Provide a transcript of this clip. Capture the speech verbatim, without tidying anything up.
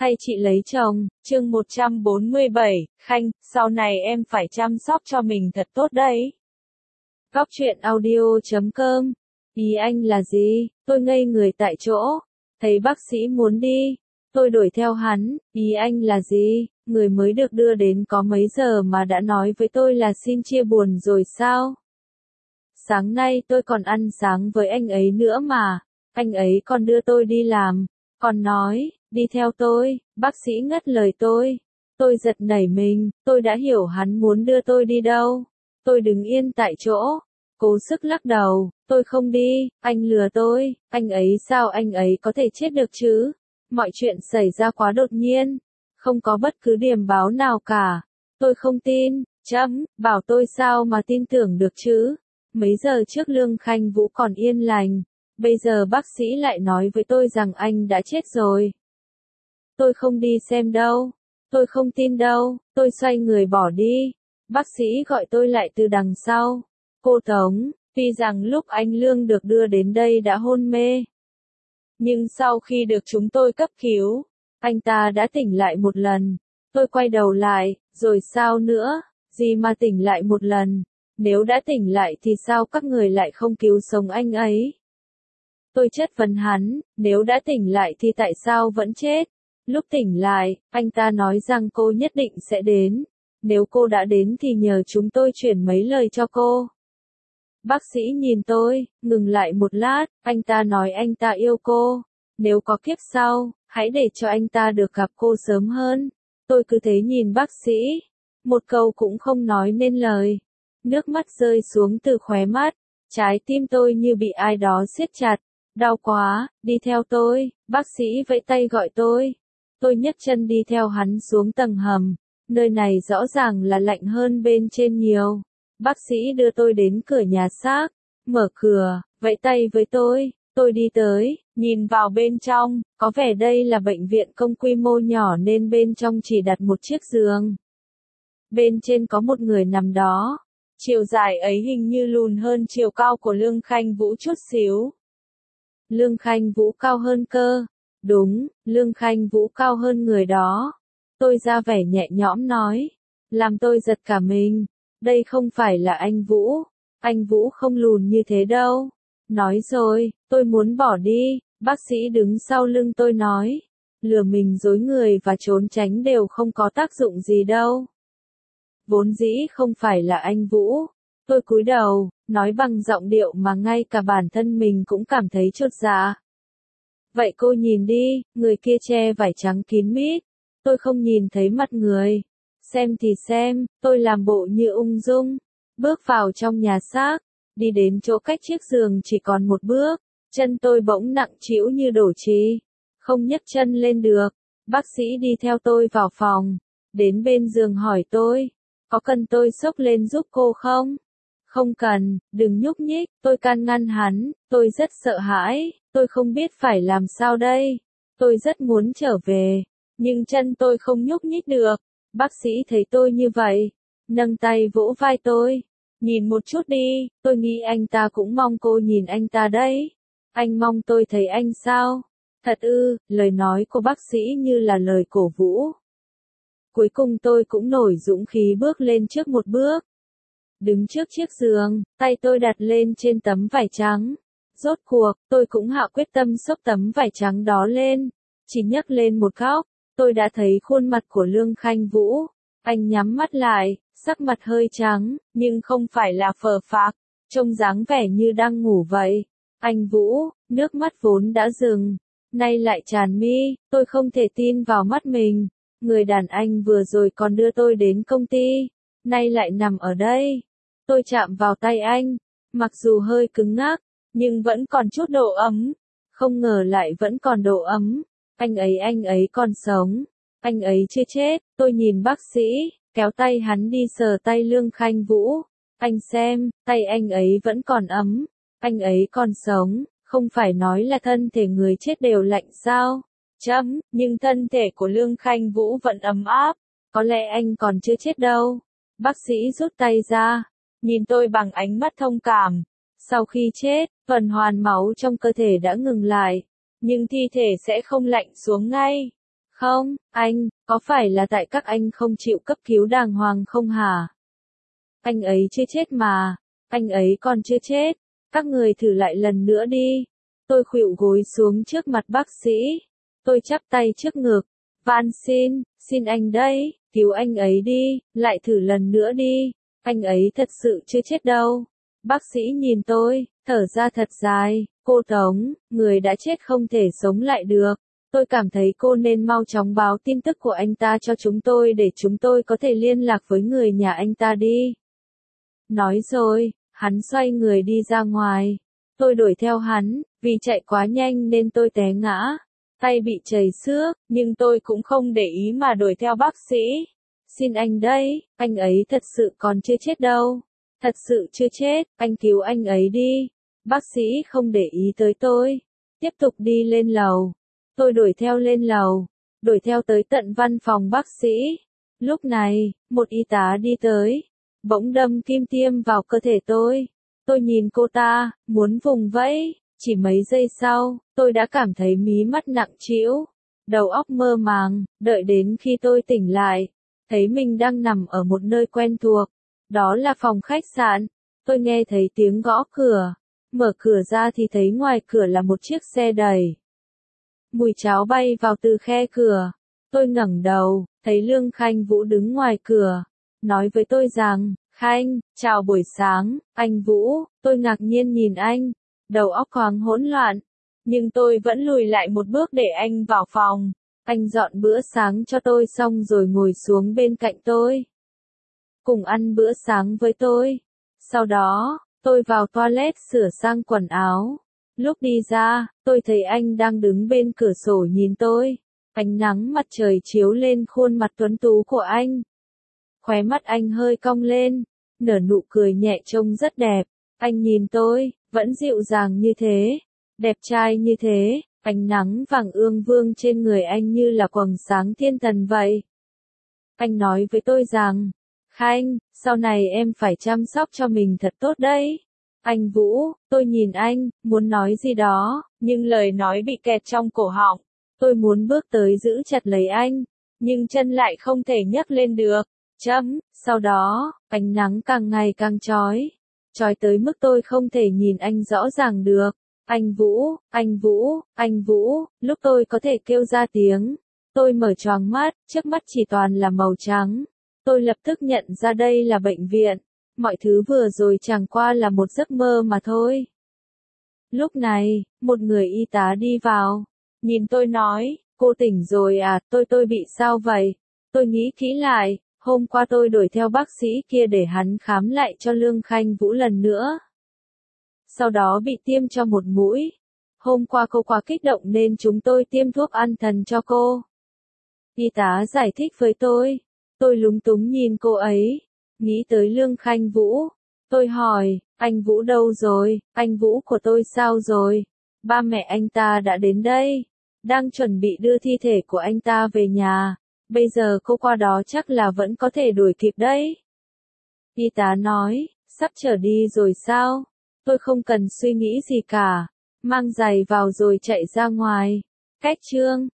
hay chị lấy chồng, chương một trăm bốn mươi bảy, Khanh, sau này em phải chăm sóc cho mình thật tốt đấy. Góc truyện audio chấm com. Ý anh là gì? Tôi ngây người tại chỗ. Thấy bác sĩ muốn đi. Tôi đuổi theo hắn. Ý anh là gì? Người mới được đưa đến có mấy giờ mà đã nói với tôi là xin chia buồn rồi sao? Sáng nay tôi còn ăn sáng với anh ấy nữa mà. Anh ấy còn đưa tôi đi làm. Còn nói, đi theo tôi, bác sĩ ngắt lời tôi. Tôi giật nảy mình, tôi đã hiểu hắn muốn đưa tôi đi đâu. Tôi đứng yên tại chỗ, cố sức lắc đầu, tôi không đi, anh lừa tôi, anh ấy sao anh ấy có thể chết được chứ? Mọi chuyện xảy ra quá đột nhiên, không có bất cứ điểm báo nào cả. Tôi không tin, chấm, bảo tôi sao mà tin tưởng được chứ? Mấy giờ trước Lương Khanh Vũ còn yên lành. Bây giờ bác sĩ lại nói với tôi rằng anh đã chết rồi. Tôi không đi xem đâu. Tôi không tin đâu. Tôi xoay người bỏ đi. Bác sĩ gọi tôi lại từ đằng sau. Cô Tống, tuy rằng lúc anh Lương được đưa đến đây đã hôn mê. Nhưng sau khi được chúng tôi cấp cứu, anh ta đã tỉnh lại một lần. Tôi quay đầu lại, rồi sao nữa? Gì mà tỉnh lại một lần? Nếu đã tỉnh lại thì sao các người lại không cứu sống anh ấy? Tôi chất vấn hắn, nếu đã tỉnh lại thì tại sao vẫn chết? Lúc tỉnh lại, anh ta nói rằng cô nhất định sẽ đến. Nếu cô đã đến thì nhờ chúng tôi chuyển mấy lời cho cô. Bác sĩ nhìn tôi, ngừng lại một lát, anh ta nói anh ta yêu cô. Nếu có kiếp sau, hãy để cho anh ta được gặp cô sớm hơn. Tôi cứ thế nhìn bác sĩ, một câu cũng không nói nên lời. Nước mắt rơi xuống từ khóe mắt, trái tim tôi như bị ai đó siết chặt. Đau quá, đi theo tôi, bác sĩ vẫy tay gọi tôi. Tôi nhấc chân đi theo hắn xuống tầng hầm, nơi này rõ ràng là lạnh hơn bên trên nhiều. Bác sĩ đưa tôi đến cửa nhà xác, mở cửa, vẫy tay với tôi, tôi đi tới, nhìn vào bên trong, có vẻ đây là bệnh viện công quy mô nhỏ nên bên trong chỉ đặt một chiếc giường. Bên trên có một người nằm đó, chiều dài ấy hình như lùn hơn chiều cao của Lương Khanh Vũ chút xíu. Lương Khanh Vũ cao hơn cơ. Đúng, Lương Khanh Vũ cao hơn người đó. Tôi ra vẻ nhẹ nhõm nói. Làm tôi giật cả mình. Đây không phải là anh Vũ. Anh Vũ không lùn như thế đâu. Nói rồi, tôi muốn bỏ đi. Bác sĩ đứng sau lưng tôi nói. Lừa mình dối người và trốn tránh đều không có tác dụng gì đâu. Vốn dĩ không phải là anh Vũ. Tôi cúi đầu, nói bằng giọng điệu mà ngay cả bản thân mình cũng cảm thấy chột dạ. Vậy cô nhìn đi, người kia che vải trắng kín mít. Tôi không nhìn thấy mặt người. Xem thì xem, tôi làm bộ như ung dung. Bước vào trong nhà xác, đi đến chỗ cách chiếc giường chỉ còn một bước. Chân tôi bỗng nặng trĩu như đổ trì. Không nhấc chân lên được. Bác sĩ đi theo tôi vào phòng. Đến bên giường hỏi tôi, có cần tôi xốc lên giúp cô không? Không cần, đừng nhúc nhích, tôi can ngăn hắn, tôi rất sợ hãi, tôi không biết phải làm sao đây. Tôi rất muốn trở về, nhưng chân tôi không nhúc nhích được. Bác sĩ thấy tôi như vậy, nâng tay vỗ vai tôi. Nhìn một chút đi, tôi nghĩ anh ta cũng mong cô nhìn anh ta đấy. Anh mong tôi thấy anh sao? Thật ư, lời nói của bác sĩ như là lời cổ vũ. Cuối cùng tôi cũng nổi dũng khí bước lên trước một bước. Đứng trước chiếc giường, tay tôi đặt lên trên tấm vải trắng. Rốt cuộc, tôi cũng hạ quyết tâm xốc tấm vải trắng đó lên. Chỉ nhấc lên một góc, tôi đã thấy khuôn mặt của Lương Khanh Vũ. Anh nhắm mắt lại, sắc mặt hơi trắng, nhưng không phải là phờ phạc, trông dáng vẻ như đang ngủ vậy. Anh Vũ, nước mắt vốn đã dừng, nay lại tràn mi, tôi không thể tin vào mắt mình. Người đàn anh vừa rồi còn đưa tôi đến công ty, nay lại nằm ở đây. Tôi chạm vào tay anh, mặc dù hơi cứng ngắc, nhưng vẫn còn chút độ ấm. Không ngờ lại vẫn còn độ ấm. Anh ấy anh ấy còn sống. Anh ấy chưa chết. Tôi nhìn bác sĩ, kéo tay hắn đi sờ tay Lương Khanh Vũ. Anh xem, tay anh ấy vẫn còn ấm. Anh ấy còn sống. Không phải nói là thân thể người chết đều lạnh sao? Chấm, nhưng thân thể của Lương Khanh Vũ vẫn ấm áp. Có lẽ anh còn chưa chết đâu. Bác sĩ rút tay ra, nhìn tôi bằng ánh mắt thông cảm. Sau khi chết, tuần hoàn máu trong cơ thể đã ngừng lại. Nhưng thi thể sẽ không lạnh xuống ngay. Không, anh, có phải là tại các anh không chịu cấp cứu đàng hoàng không hả? Anh ấy chưa chết mà, anh ấy còn chưa chết, các người thử lại lần nữa đi. Tôi khuỵu gối xuống trước mặt bác sĩ, tôi chắp tay trước ngực, van xin, xin anh đây, cứu anh ấy đi, lại thử lần nữa đi, anh ấy thật sự chưa chết đâu. Bác sĩ nhìn tôi, thở ra thật dài, cô Tống, người đã chết không thể sống lại được. Tôi cảm thấy cô nên mau chóng báo tin tức của anh ta cho chúng tôi để chúng tôi có thể liên lạc với người nhà anh ta đi. Nói rồi, hắn xoay người đi ra ngoài. Tôi đuổi theo hắn, vì chạy quá nhanh nên tôi té ngã. Tay bị chảy xước, nhưng tôi cũng không để ý mà đuổi theo bác sĩ. Xin anh đây, anh ấy thật sự còn chưa chết đâu. Thật sự chưa chết, anh cứu anh ấy đi. Bác sĩ không để ý tới tôi. Tiếp tục đi lên lầu. Tôi đuổi theo lên lầu. Đuổi theo tới tận văn phòng bác sĩ. Lúc này, một y tá đi tới. Bỗng đâm kim tiêm vào cơ thể tôi. Tôi nhìn cô ta, muốn vùng vẫy. Chỉ mấy giây sau, tôi đã cảm thấy mí mắt nặng trĩu. Đầu óc mơ màng, đợi đến khi tôi tỉnh lại. Thấy mình đang nằm ở một nơi quen thuộc. Đó là phòng khách sạn. Tôi nghe thấy tiếng gõ cửa. Mở cửa ra thì thấy ngoài cửa là một chiếc xe đẩy. Mùi cháo bay vào từ khe cửa. Tôi ngẩng đầu, thấy Lương Khanh Vũ đứng ngoài cửa. Nói với tôi rằng, Khanh, chào buổi sáng, anh Vũ. Tôi ngạc nhiên nhìn anh. Đầu óc thoáng hỗn loạn. Nhưng tôi vẫn lùi lại một bước để anh vào phòng. Anh dọn bữa sáng cho tôi xong rồi ngồi xuống bên cạnh tôi. Cùng ăn bữa sáng với tôi. Sau đó, tôi vào toilet sửa sang quần áo. Lúc đi ra, tôi thấy anh đang đứng bên cửa sổ nhìn tôi. Ánh nắng mặt trời chiếu lên khuôn mặt tuấn tú của anh. Khóe mắt anh hơi cong lên, nở nụ cười nhẹ trông rất đẹp. Anh nhìn tôi, vẫn dịu dàng như thế, đẹp trai như thế, ánh nắng vàng ương vương trên người anh như là quầng sáng thiên thần vậy. Anh nói với tôi rằng, Khanh, sau này em phải chăm sóc cho mình thật tốt đấy. Anh Vũ, tôi nhìn anh, muốn nói gì đó, nhưng lời nói bị kẹt trong cổ họng. Tôi muốn bước tới giữ chặt lấy anh, nhưng chân lại không thể nhấc lên được. Chấm, sau đó, ánh nắng càng ngày càng chói. Chói tới mức tôi không thể nhìn anh rõ ràng được. Anh Vũ, anh Vũ, anh Vũ, lúc tôi có thể kêu ra tiếng. Tôi mở choáng mắt, trước mắt chỉ toàn là màu trắng. Tôi lập tức nhận ra đây là bệnh viện. Mọi thứ vừa rồi chẳng qua là một giấc mơ mà thôi. Lúc này, một người y tá đi vào. Nhìn tôi nói, cô tỉnh rồi à, tôi tôi bị sao vậy? Tôi nghĩ kỹ lại, hôm qua tôi đuổi theo bác sĩ kia để hắn khám lại cho Lương Khanh Vũ lần nữa. Sau đó bị tiêm cho một mũi. Hôm qua cô quá kích động nên chúng tôi tiêm thuốc an thần cho cô. Y tá giải thích với tôi. Tôi lúng túng nhìn cô ấy. Nghĩ tới Lương Khanh Vũ. Tôi hỏi, anh Vũ đâu rồi, anh Vũ của tôi sao rồi? Ba mẹ anh ta đã đến đây. Đang chuẩn bị đưa thi thể của anh ta về nhà. Bây giờ cô qua đó chắc là vẫn có thể đuổi kịp đấy. Y tá nói, sắp trở đi rồi sao? Tôi không cần suy nghĩ gì cả. Mang giày vào rồi chạy ra ngoài. Cách chương